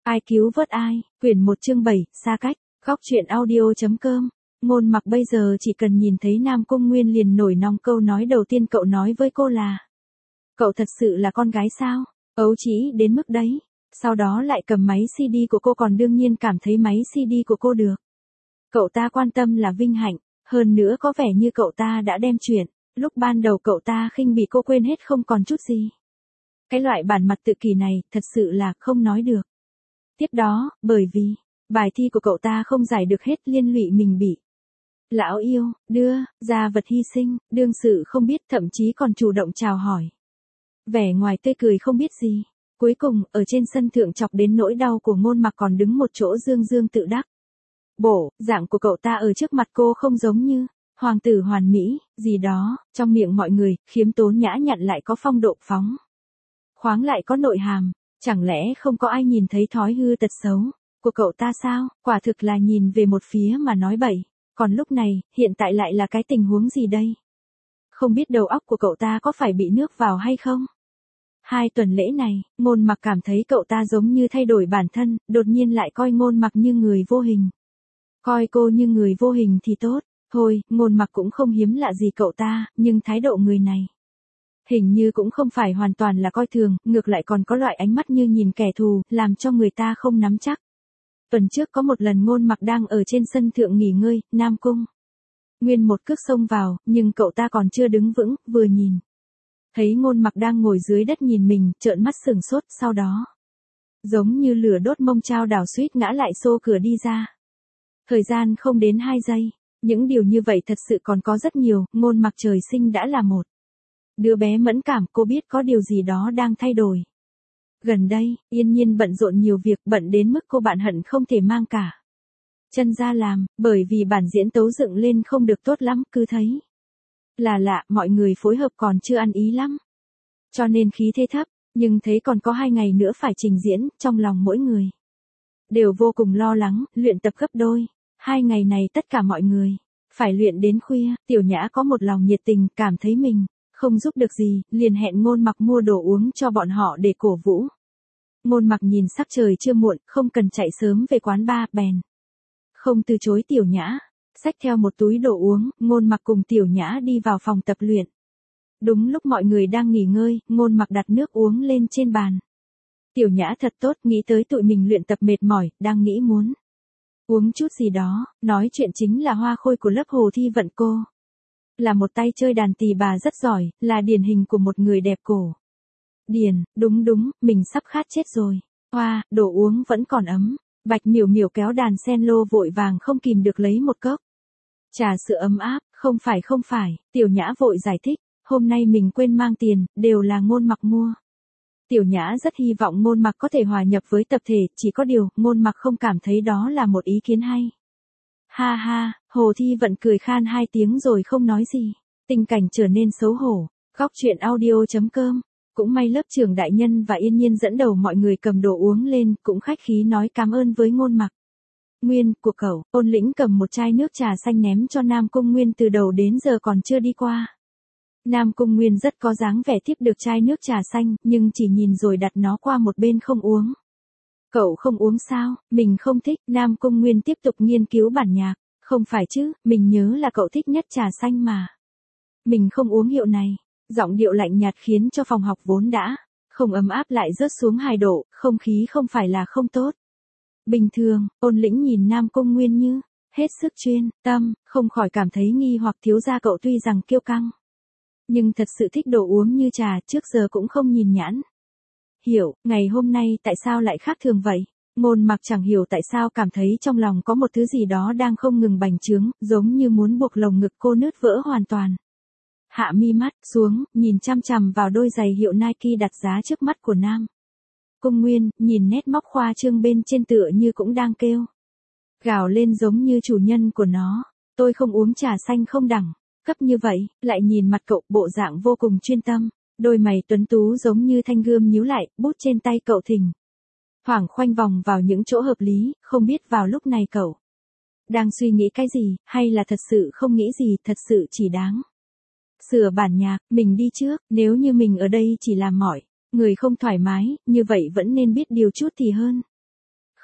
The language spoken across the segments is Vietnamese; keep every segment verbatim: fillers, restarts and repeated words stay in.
Ai cứu vớt ai, quyển một chương bảy, xa cách, góc truyện audio.com. Ngôn Mặc bây giờ chỉ cần nhìn thấy Nam Cung Nguyên liền nổi nong, câu nói đầu tiên cậu nói với cô là: cậu thật sự là con gái sao? Ấu trĩ đến mức đấy. Sau đó lại cầm máy xê đê của cô, còn đương nhiên cảm thấy máy xê đê của cô được. Cậu ta quan tâm là vinh hạnh, hơn nữa có vẻ như cậu ta đã đem chuyện lúc ban đầu cậu ta khinh bỉ cô quên hết không còn chút gì. Cái loại bản mặt tự kỷ này thật sự là không nói được. Tiếp đó, bởi vì bài thi của cậu ta không giải được hết, liên lụy mình bị lão yêu đưa ra vật hy sinh, đương sự không biết, thậm chí còn chủ động chào hỏi. Vẻ ngoài tươi cười không biết gì. Cuối cùng, ở trên sân thượng chọc đến nỗi đau của Ngôn Mặc còn đứng một chỗ dương dương tự đắc. Bổ, dạng của cậu ta ở trước mặt cô không giống như hoàng tử hoàn mỹ, gì đó, trong miệng mọi người, khiêm tốn nhã nhặn lại có phong độ phóng khoáng lại có nội hàm. Chẳng lẽ không có ai nhìn thấy thói hư tật xấu của cậu ta sao? Quả thực là nhìn về một phía mà nói bậy. Còn lúc này, hiện tại lại là cái tình huống gì đây? Không biết đầu óc của cậu ta có phải bị nước vào hay không? Hai tuần lễ này, Ngôn Mặc cảm thấy cậu ta giống như thay đổi bản thân, đột nhiên lại coi Ngôn Mặc như người vô hình. Coi cô như người vô hình thì tốt. Thôi, Ngôn Mặc cũng không hiếm lạ gì cậu ta, nhưng thái độ người này hình như cũng không phải hoàn toàn là coi thường, ngược lại còn có loại ánh mắt như nhìn kẻ thù, làm cho người ta không nắm chắc. Tuần trước có một lần Ngôn Mặc đang ở trên sân thượng nghỉ ngơi, Nam Cung Nguyên một cước xông vào, nhưng cậu ta còn chưa đứng vững, vừa nhìn thấy Ngôn Mặc đang ngồi dưới đất nhìn mình, trợn mắt sừng sốt, sau đó giống như lửa đốt mông chao đảo suýt ngã lại xô cửa đi ra. Thời gian không đến hai giây, những điều như vậy thật sự còn có rất nhiều. Ngôn Mặc trời sinh đã là một đứa bé mẫn cảm, cô biết có điều gì đó đang thay đổi. Gần đây, Yên Nhiên bận rộn nhiều việc, bận đến mức cô bạn hận không thể mang cả chân ra làm, bởi vì bản diễn tấu dựng lên không được tốt lắm, cứ thấy là lạ, mọi người phối hợp còn chưa ăn ý lắm. Cho nên khí thế thấp, nhưng thấy còn có hai ngày nữa phải trình diễn, trong lòng mỗi người đều vô cùng lo lắng, luyện tập gấp đôi. Hai ngày này tất cả mọi người phải luyện đến khuya. Tiểu Nhã có một lòng nhiệt tình, cảm thấy mình không giúp được gì, liền hẹn Ngôn Mặc mua đồ uống cho bọn họ để cổ vũ. Ngôn Mặc nhìn sắc trời chưa muộn, không cần chạy sớm về quán bar, bèn không từ chối Tiểu Nhã. Xách theo một túi đồ uống, Ngôn Mặc cùng Tiểu Nhã đi vào phòng tập luyện. Đúng lúc mọi người đang nghỉ ngơi, Ngôn Mặc đặt nước uống lên trên bàn. Tiểu Nhã thật tốt, nghĩ tới tụi mình luyện tập mệt mỏi, đang nghĩ muốn uống chút gì đó. Nói chuyện chính là Hoa Khôi của lớp Hồ Thi Vận. Cô là một tay chơi đàn tỳ bà rất giỏi, là điển hình của một người đẹp cổ điển. Đúng đúng, mình sắp khát chết rồi. Hoa, đồ uống vẫn còn ấm. Bạch Miểu Miểu kéo đàn sen lô vội vàng không kìm được lấy một cốc trà sữa ấm áp. Không phải không phải, Tiểu Nhã vội giải thích, hôm nay mình quên mang tiền, đều là Ngôn Mặc mua. Tiểu Nhã rất hy vọng Ngôn Mặc có thể hòa nhập với tập thể, chỉ có điều, Ngôn Mặc không cảm thấy đó là một ý kiến hay. Ha ha, Hồ Thi Vận cười khan hai tiếng rồi không nói gì. Tình cảnh trở nên xấu hổ. Góc truyện audio.com. Cũng may lớp trưởng đại nhân và Yên Nhiên dẫn đầu mọi người cầm đồ uống lên, cũng khách khí nói cảm ơn với Ngôn Mặc. Nguyên, của cậu, Ôn Lĩnh cầm một chai nước trà xanh ném cho Nam Cung Nguyên, từ đầu đến giờ còn chưa đi qua. Nam Cung Nguyên rất có dáng vẻ tiếp được chai nước trà xanh, nhưng chỉ nhìn rồi đặt nó qua một bên không uống. Cậu không uống sao? Mình không thích. Nam Cung Nguyên tiếp tục nghiên cứu bản nhạc. Không phải chứ, mình nhớ là cậu thích nhất trà xanh mà. Mình không uống hiệu này. Giọng điệu lạnh nhạt khiến cho phòng học vốn đã không ấm áp lại rớt xuống hai độ, không khí không phải là không tốt. Bình thường, Ôn Lĩnh nhìn Nam Cung Nguyên như hết sức chuyên tâm, không khỏi cảm thấy nghi hoặc, thiếu gia cậu tuy rằng kiêu căng, nhưng thật sự thích đồ uống như trà, trước giờ cũng không nhìn nhãn hiểu, ngày hôm nay tại sao lại khác thường vậy? Ngôn Mặc chẳng hiểu tại sao cảm thấy trong lòng có một thứ gì đó đang không ngừng bành trướng, giống như muốn buộc lồng ngực cô nứt vỡ hoàn toàn. Hạ mi mắt xuống, nhìn chăm chằm vào đôi giày hiệu Nike đặt giá trước mắt của Nam Cung Nguyên, nhìn nét móc khoa trương bên trên tựa như cũng đang kêu gào lên giống như chủ nhân của nó. Tôi không uống trà xanh không đẳng cấp như vậy. Lại nhìn mặt cậu, bộ dạng vô cùng chuyên tâm. Đôi mày tuấn tú giống như thanh gươm nhíu lại, bút trên tay cậu thỉnh thoảng khoanh vòng vào những chỗ hợp lý. Không biết vào lúc này cậu đang suy nghĩ cái gì, hay là thật sự không nghĩ gì, thật sự chỉ đáng sửa bản nhạc. Mình đi trước, nếu như mình ở đây chỉ làm mọi người không thoải mái, như vậy vẫn nên biết điều chút thì hơn.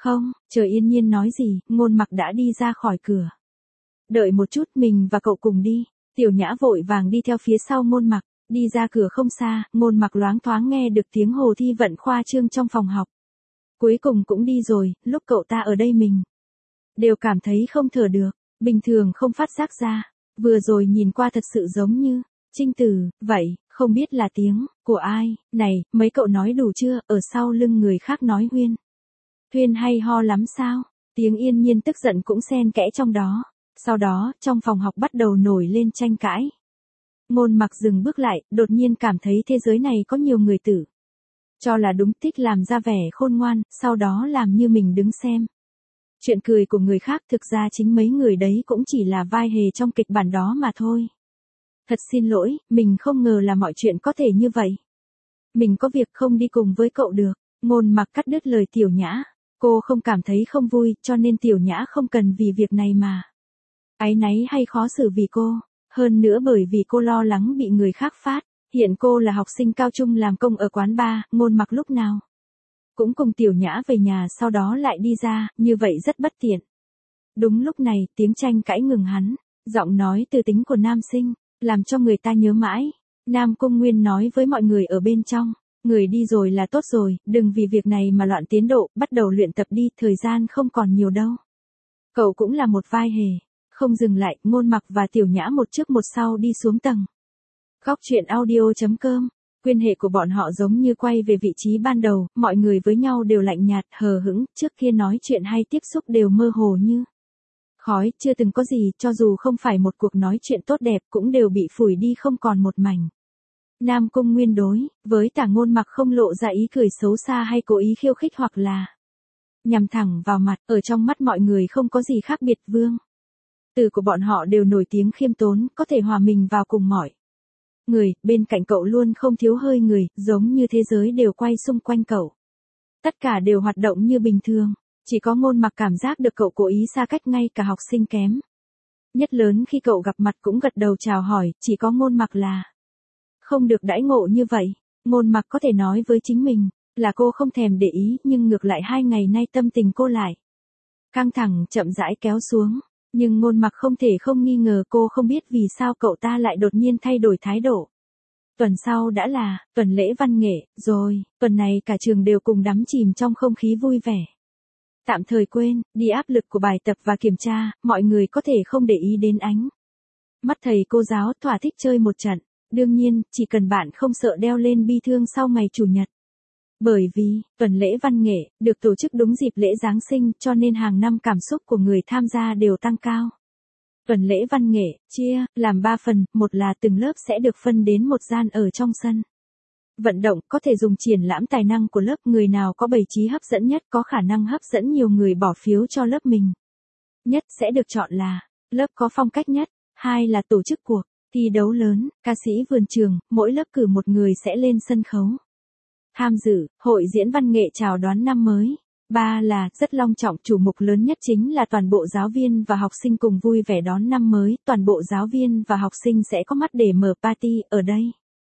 Không, chờ Yên Nhiên nói gì, Ngôn Mặc đã đi ra khỏi cửa. Đợi một chút, mình và cậu cùng đi. Tiểu Nhã vội vàng đi theo phía sau Ngôn Mặc, đi ra cửa không xa, Ngôn Mặc loáng thoáng nghe được tiếng Hồ Thi Vận khoa trương trong phòng học. Cuối cùng cũng đi rồi, lúc cậu ta ở đây mình đều cảm thấy không thở được, bình thường không phát giác ra, vừa rồi nhìn qua thật sự giống như Trinh Tử, vậy, không biết là tiếng của ai. Này, mấy cậu nói đủ chưa? Ở sau lưng người khác nói huyên. Huyên hay ho lắm sao? Tiếng Yên Nhiên tức giận cũng xen kẽ trong đó. Sau đó, trong phòng học bắt đầu nổi lên tranh cãi. Ngôn Mặc dừng bước lại, đột nhiên cảm thấy thế giới này có nhiều người tử cho là đúng, thích làm ra vẻ khôn ngoan, sau đó làm như mình đứng xem chuyện cười của người khác, thực ra chính mấy người đấy cũng chỉ là vai hề trong kịch bản đó mà thôi. Thật xin lỗi, mình không ngờ là mọi chuyện có thể như vậy. Mình có việc không đi cùng với cậu được. Ngôn Mặc cắt đứt lời Tiểu Nhã. Cô không cảm thấy không vui, cho nên Tiểu Nhã không cần vì việc này mà áy náy hay khó xử vì cô. Hơn nữa bởi vì cô lo lắng bị người khác phát hiện cô là học sinh cao trung làm công ở quán bar. Ngôn Mặc lúc nào cũng cùng Tiểu Nhã về nhà, sau đó lại đi ra, như vậy rất bất tiện. Đúng lúc này, tiếng tranh cãi ngừng hắn. Giọng nói từ tính của nam sinh làm cho người ta nhớ mãi. Nam Cung Nguyên nói với mọi người ở bên trong, người đi rồi là tốt rồi, đừng vì việc này mà loạn tiến độ, bắt đầu luyện tập đi, thời gian không còn nhiều đâu. Cậu cũng là một vai hề. Không dừng lại, Ngôn Mặc và Tiểu Nhã một trước một sau đi xuống tầng. Góc truyện audio chấm com. Quan hệ của bọn họ giống như quay về vị trí ban đầu, mọi người với nhau đều lạnh nhạt, hờ hững, trước kia nói chuyện hay tiếp xúc đều mơ hồ như khói, chưa từng có gì, cho dù không phải một cuộc nói chuyện tốt đẹp cũng đều bị phủi đi không còn một mảnh. Nam Cung Nguyên đối với Tả Ngôn Mặc không lộ ra ý cười xấu xa hay cố ý khiêu khích hoặc là nhằm thẳng vào mặt, ở trong mắt mọi người không có gì khác biệt. Vương từ của bọn họ đều nổi tiếng khiêm tốn, có thể hòa mình vào cùng mọi người, bên cạnh cậu luôn không thiếu hơi người, giống như thế giới đều quay xung quanh cậu. Tất cả đều hoạt động như bình thường, chỉ có Ngôn Mặc cảm giác được cậu cố ý xa cách, ngay cả học sinh kém nhất lớn khi cậu gặp mặt cũng gật đầu chào hỏi, chỉ có Ngôn Mặc là không được đãi ngộ như vậy. Ngôn Mặc có thể nói với chính mình là cô không thèm để ý, nhưng ngược lại hai ngày nay tâm tình cô lại căng thẳng chậm rãi kéo xuống. Nhưng Ngôn Mặc không thể không nghi ngờ, cô không biết vì sao cậu ta lại đột nhiên thay đổi thái độ. Tuần sau đã là tuần lễ văn nghệ, rồi, tuần này cả trường đều cùng đắm chìm trong không khí vui vẻ. Tạm thời quên đi áp lực của bài tập và kiểm tra, mọi người có thể không để ý đến ánh mắt thầy cô giáo, thỏa thích chơi một trận. Đương nhiên, chỉ cần bạn không sợ đeo lên bi thương sau ngày Chủ nhật. Bởi vì, tuần lễ văn nghệ, được tổ chức đúng dịp lễ Giáng sinh, cho nên hàng năm cảm xúc của người tham gia đều tăng cao. Tuần lễ văn nghệ, chia, làm ba phần, một là từng lớp sẽ được phân đến một gian ở trong sân vận động, có thể dùng triển lãm tài năng của lớp, người nào có bày trí hấp dẫn nhất, có khả năng hấp dẫn nhiều người bỏ phiếu cho lớp mình nhất, sẽ được chọn là lớp có phong cách nhất. Hai là tổ chức cuộc thi đấu lớn, ca sĩ vườn trường, mỗi lớp cử một người sẽ lên sân khấu tham dự hội diễn văn nghệ chào đón năm mới. Ba là rất long trọng, chủ mục lớn nhất chính là toàn bộ giáo viên và học sinh cùng vui vẻ đón năm mới, toàn bộ giáo viên và học sinh sẽ có mắt để mở party ở đây.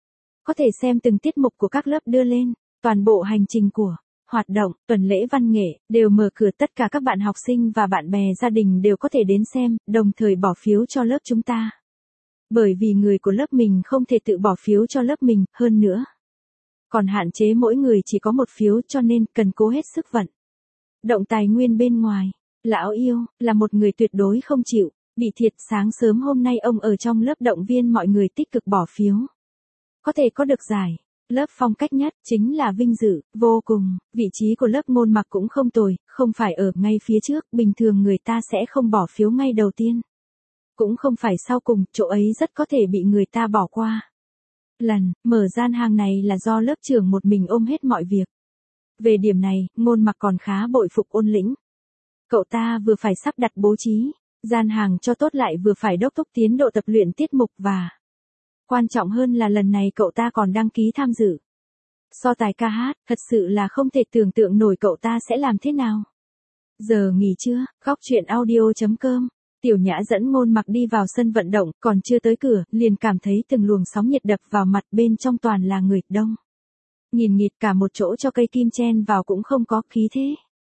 Có thể xem từng tiết mục của các lớp đưa lên, toàn bộ hành trình của hoạt động tuần lễ văn nghệ đều mở cửa, tất cả các bạn học sinh và bạn bè gia đình đều có thể đến xem, đồng thời bỏ phiếu cho lớp chúng ta. Bởi vì người của lớp mình không thể tự bỏ phiếu cho lớp mình, hơn nữa còn hạn chế mỗi người chỉ có một phiếu, cho nên cần cố hết sức vận động tài nguyên bên ngoài. Lão yêu là một người tuyệt đối không chịu bị thiệt, sáng sớm hôm nay ông ở trong lớp động viên mọi người tích cực bỏ phiếu. Có thể có được giải lớp phong cách nhất chính là vinh dự vô cùng. Vị trí của lớp Ngôn Mặc cũng không tồi, không phải ở ngay phía trước, bình thường người ta sẽ không bỏ phiếu ngay đầu tiên. Cũng không phải sau cùng, chỗ ấy rất có thể bị người ta bỏ qua. Lần mở gian hàng này là do lớp trưởng một mình ôm hết mọi việc. Về điểm này, Ngôn Mặc còn khá bội phục Ôn Lĩnh. Cậu ta vừa phải sắp đặt bố trí gian hàng cho tốt, lại vừa phải đốc thúc tiến độ tập luyện tiết mục, và quan trọng hơn là lần này cậu ta còn đăng ký tham dự so tài ca hát, thật sự là không thể tưởng tượng nổi cậu ta sẽ làm thế nào. Giờ nghỉ trưa, góc truyện audio chấm com. Tiểu Nhã dẫn Ngôn Mặc đi vào sân vận động, còn chưa tới cửa, liền cảm thấy từng luồng sóng nhiệt đập vào mặt, bên trong toàn là người đông nghìn nghịt, cả một chỗ cho cây kim chen vào cũng không có khí thế.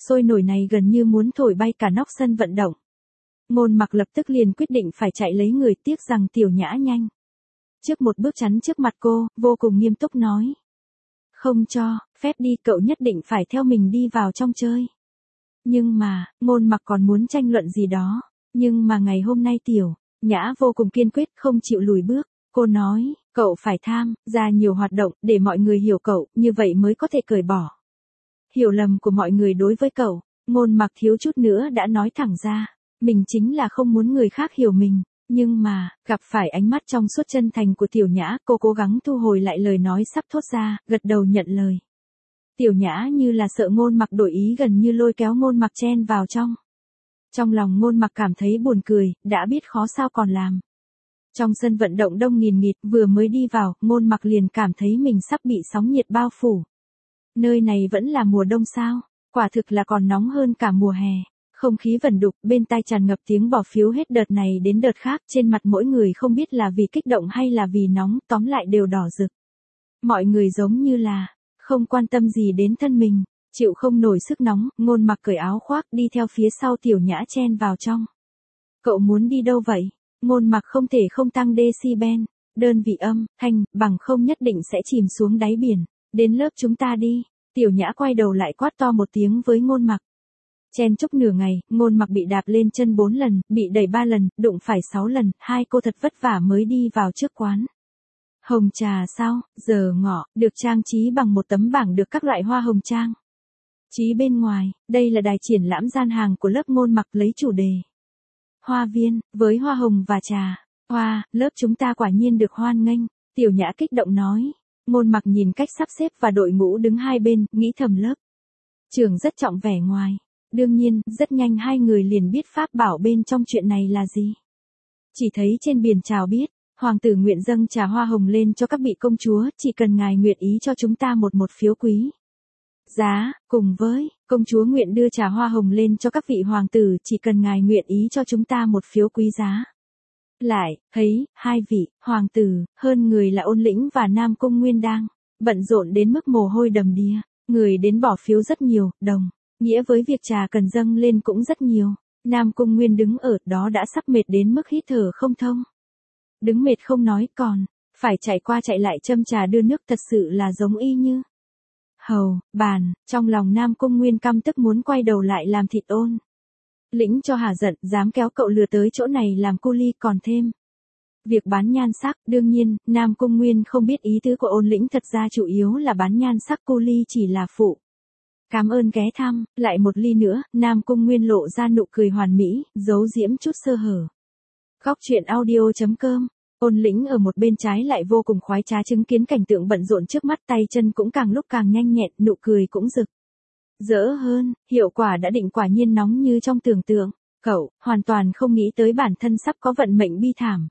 sôi nổi này gần như muốn thổi bay cả nóc sân vận động. Ngôn Mặc lập tức liền quyết định phải chạy lấy người, tiếc rằng Tiểu Nhã nhanh trước một bước chắn trước mặt cô, vô cùng nghiêm túc nói. Không cho phép đi, cậu nhất định phải theo mình đi vào trong chơi. Nhưng mà, Ngôn Mặc còn muốn tranh luận gì đó. Nhưng mà ngày hôm nay Tiểu Nhã vô cùng kiên quyết, không chịu lùi bước. Cô nói, cậu phải tham gia nhiều hoạt động để mọi người hiểu cậu, như vậy mới có thể cởi bỏ hiểu lầm của mọi người đối với cậu. Ngôn Mặc thiếu chút nữa đã nói thẳng ra, mình chính là không muốn người khác hiểu mình. Nhưng mà, gặp phải ánh mắt trong suốt chân thành của Tiểu Nhã, cô cố gắng thu hồi lại lời nói sắp thốt ra, gật đầu nhận lời. Tiểu Nhã như là sợ Ngôn Mặc đổi ý, gần như lôi kéo Ngôn Mặc chen vào trong. Trong lòng Ngôn Mặc cảm thấy buồn cười, đã biết khó sao còn làm. Trong sân vận động đông nghìn nghịt, vừa mới đi vào, Ngôn Mặc liền cảm thấy mình sắp bị sóng nhiệt bao phủ. Nơi này vẫn là mùa đông sao? Quả thực là còn nóng hơn cả mùa hè. Không khí vẩn đục, bên tai tràn ngập tiếng bỏ phiếu hết đợt này đến đợt khác, trên mặt mỗi người không biết là vì kích động hay là vì nóng, tóm lại đều đỏ rực. Mọi người giống như là không quan tâm gì đến thân mình, chịu không nổi sức nóng. Ngôn Mặc cởi áo khoác đi theo phía sau Tiểu Nhã chen vào trong. Cậu muốn đi đâu vậy? Ngôn Mặc không thể không tăng decibel, đơn vị âm, thanh, bằng không nhất định sẽ chìm xuống đáy biển. Đến lớp chúng ta đi. Tiểu Nhã quay đầu lại quát to một tiếng với Ngôn Mặc. Chen chúc nửa ngày, Ngôn Mặc bị đạp lên chân bốn lần, bị đẩy ba lần, đụng phải sáu lần, hai cô thật vất vả mới đi vào trước quán. Hồng trà sao, giờ ngọ, được trang trí bằng một tấm bảng được các loại hoa hồng trang trí bên ngoài. Đây là đài triển lãm gian hàng của lớp Ngôn Mặc, lấy chủ đề Hoa viên, với hoa hồng và trà. Hoa, lớp chúng ta quả nhiên được hoan nghênh. Tiểu Nhã kích động nói. Ngôn Mặc nhìn cách sắp xếp và đội ngũ đứng hai bên, nghĩ thầm lớp trưởng rất trọng vẻ ngoài. Đương nhiên, rất nhanh hai người liền biết pháp bảo bên trong chuyện này là gì. Chỉ thấy trên biển chào biết, hoàng tử nguyện dâng trà hoa hồng lên cho các vị công chúa, chỉ cần ngài nguyện ý cho chúng ta một một phiếu quý giá, cùng với, công chúa nguyện đưa trà hoa hồng lên cho các vị hoàng tử, chỉ cần ngài nguyện ý cho chúng ta một phiếu quý giá. Lại, thấy, hai vị, hoàng tử, hơn người là Ôn Lĩnh và Nam Cung Nguyên đang bận rộn đến mức mồ hôi đầm đìa, người đến bỏ phiếu rất nhiều, đồng nghĩa với việc trà cần dâng lên cũng rất nhiều. Nam Cung Nguyên đứng ở đó đã sắp mệt đến mức hít thở không thông. Đứng mệt không nói, còn phải chạy qua chạy lại châm trà đưa nước, thật sự là giống y như hầu bàn. Trong lòng Nam Cung Nguyên căm tức muốn quay đầu lại làm thịt Ôn Lĩnh cho hả giận, dám kéo cậu lừa tới chỗ này làm cu ly, còn thêm việc bán nhan sắc. Đương nhiên, Nam Cung Nguyên không biết ý tứ của Ôn Lĩnh, thật ra chủ yếu là bán nhan sắc, cu ly chỉ là phụ. Cảm ơn ghé thăm, lại một ly nữa. Nam Cung Nguyên lộ ra nụ cười hoàn mỹ, giấu giếm chút sơ hở. Góc truyện audio chấm com. Ôn Lĩnh ở một bên trái lại vô cùng khoái trá chứng kiến cảnh tượng bận rộn trước mắt, tay chân cũng càng lúc càng nhanh nhẹn, nụ cười cũng rực rỡ hơn. Hiệu quả đã định quả nhiên nóng như trong tưởng tượng. Cậu hoàn toàn không nghĩ tới bản thân sắp có vận mệnh bi thảm.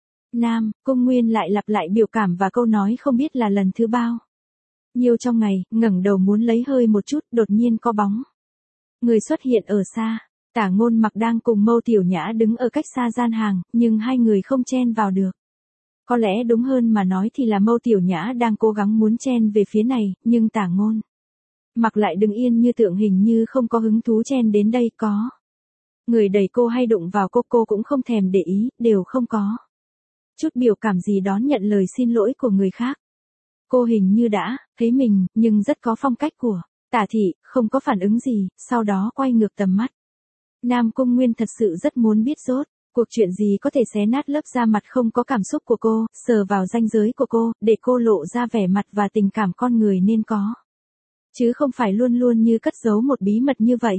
Nam Cung Nguyên lại lặp lại biểu cảm và câu nói không biết là lần thứ bao nhiêu trong ngày, ngẩng đầu muốn lấy hơi một chút, đột nhiên có bóng người xuất hiện ở xa. Tả Ngôn Mặc đang cùng Mâu Tiểu Nhã đứng ở cách xa gian hàng, nhưng hai người không chen vào được. Có lẽ đúng hơn mà nói thì là Mâu Tiểu Nhã đang cố gắng muốn chen về phía này, nhưng Tả Ngôn Mặc lại đứng yên như tượng, hình như không có hứng thú chen đến đây. Có người đẩy cô hay đụng vào cô, cô cũng không thèm để ý, đều không có chút biểu cảm gì đón nhận lời xin lỗi của người khác. Cô hình như đã thấy mình, nhưng rất có phong cách của Tả thị, không có phản ứng gì, sau đó quay ngược tầm mắt. Nam Cung Nguyên thật sự rất muốn biết rốt cuộc chuyện gì có thể xé nát lớp da mặt không có cảm xúc của cô, sờ vào ranh giới của cô, để cô lộ ra vẻ mặt và tình cảm con người nên có. Chứ không phải luôn luôn như cất giấu một bí mật như vậy.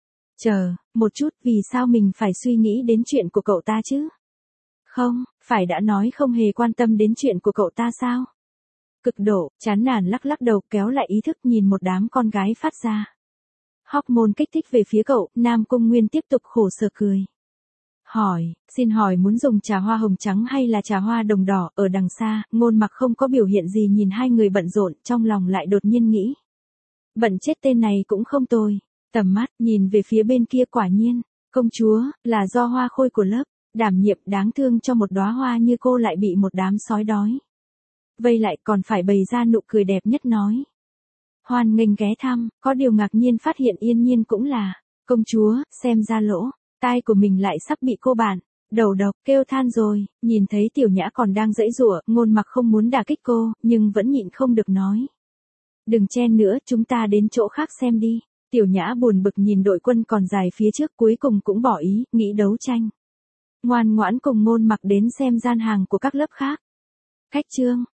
Chờ một chút, vì sao mình phải suy nghĩ đến chuyện của cậu ta chứ? Không, phải đã nói không hề quan tâm đến chuyện của cậu ta sao? Cực độ, chán nản lắc lắc đầu, kéo lại ý thức, nhìn một đám con gái phát ra hormone kích thích về phía cậu. Nam Cung Nguyên tiếp tục khổ sở cười. Hỏi, xin hỏi muốn dùng trà hoa hồng trắng hay là trà hoa đồng đỏ? Ở đằng xa, Ngôn Mặc không có biểu hiện gì nhìn hai người bận rộn, trong lòng lại đột nhiên nghĩ. Bận chết, tên này cũng không tồi. Tầm mắt, nhìn về phía bên kia, quả nhiên, công chúa, là do hoa khôi của lớp đảm nhiệm, đáng thương cho một đóa hoa như cô lại bị một đám sói đói vây lại, còn phải bày ra nụ cười đẹp nhất nói. hoan nghênh ghé thăm, có điều ngạc nhiên phát hiện Yên Nhiên cũng là công chúa, xem ra lỗ tai của mình lại sắp bị cô bạn đầu độc kêu than rồi, nhìn thấy Tiểu Nhã còn đang giãy giụa, Ngôn Mặc không muốn đả kích cô, nhưng vẫn nhịn không được nói. Đừng chen nữa, chúng ta đến chỗ khác xem đi. Tiểu Nhã buồn bực nhìn đội quân còn dài phía trước, cuối cùng cũng bỏ ý, nghĩ đấu tranh. Ngoan ngoãn cùng Ngôn Mặc đến xem gian hàng của các lớp khác. Khách trương,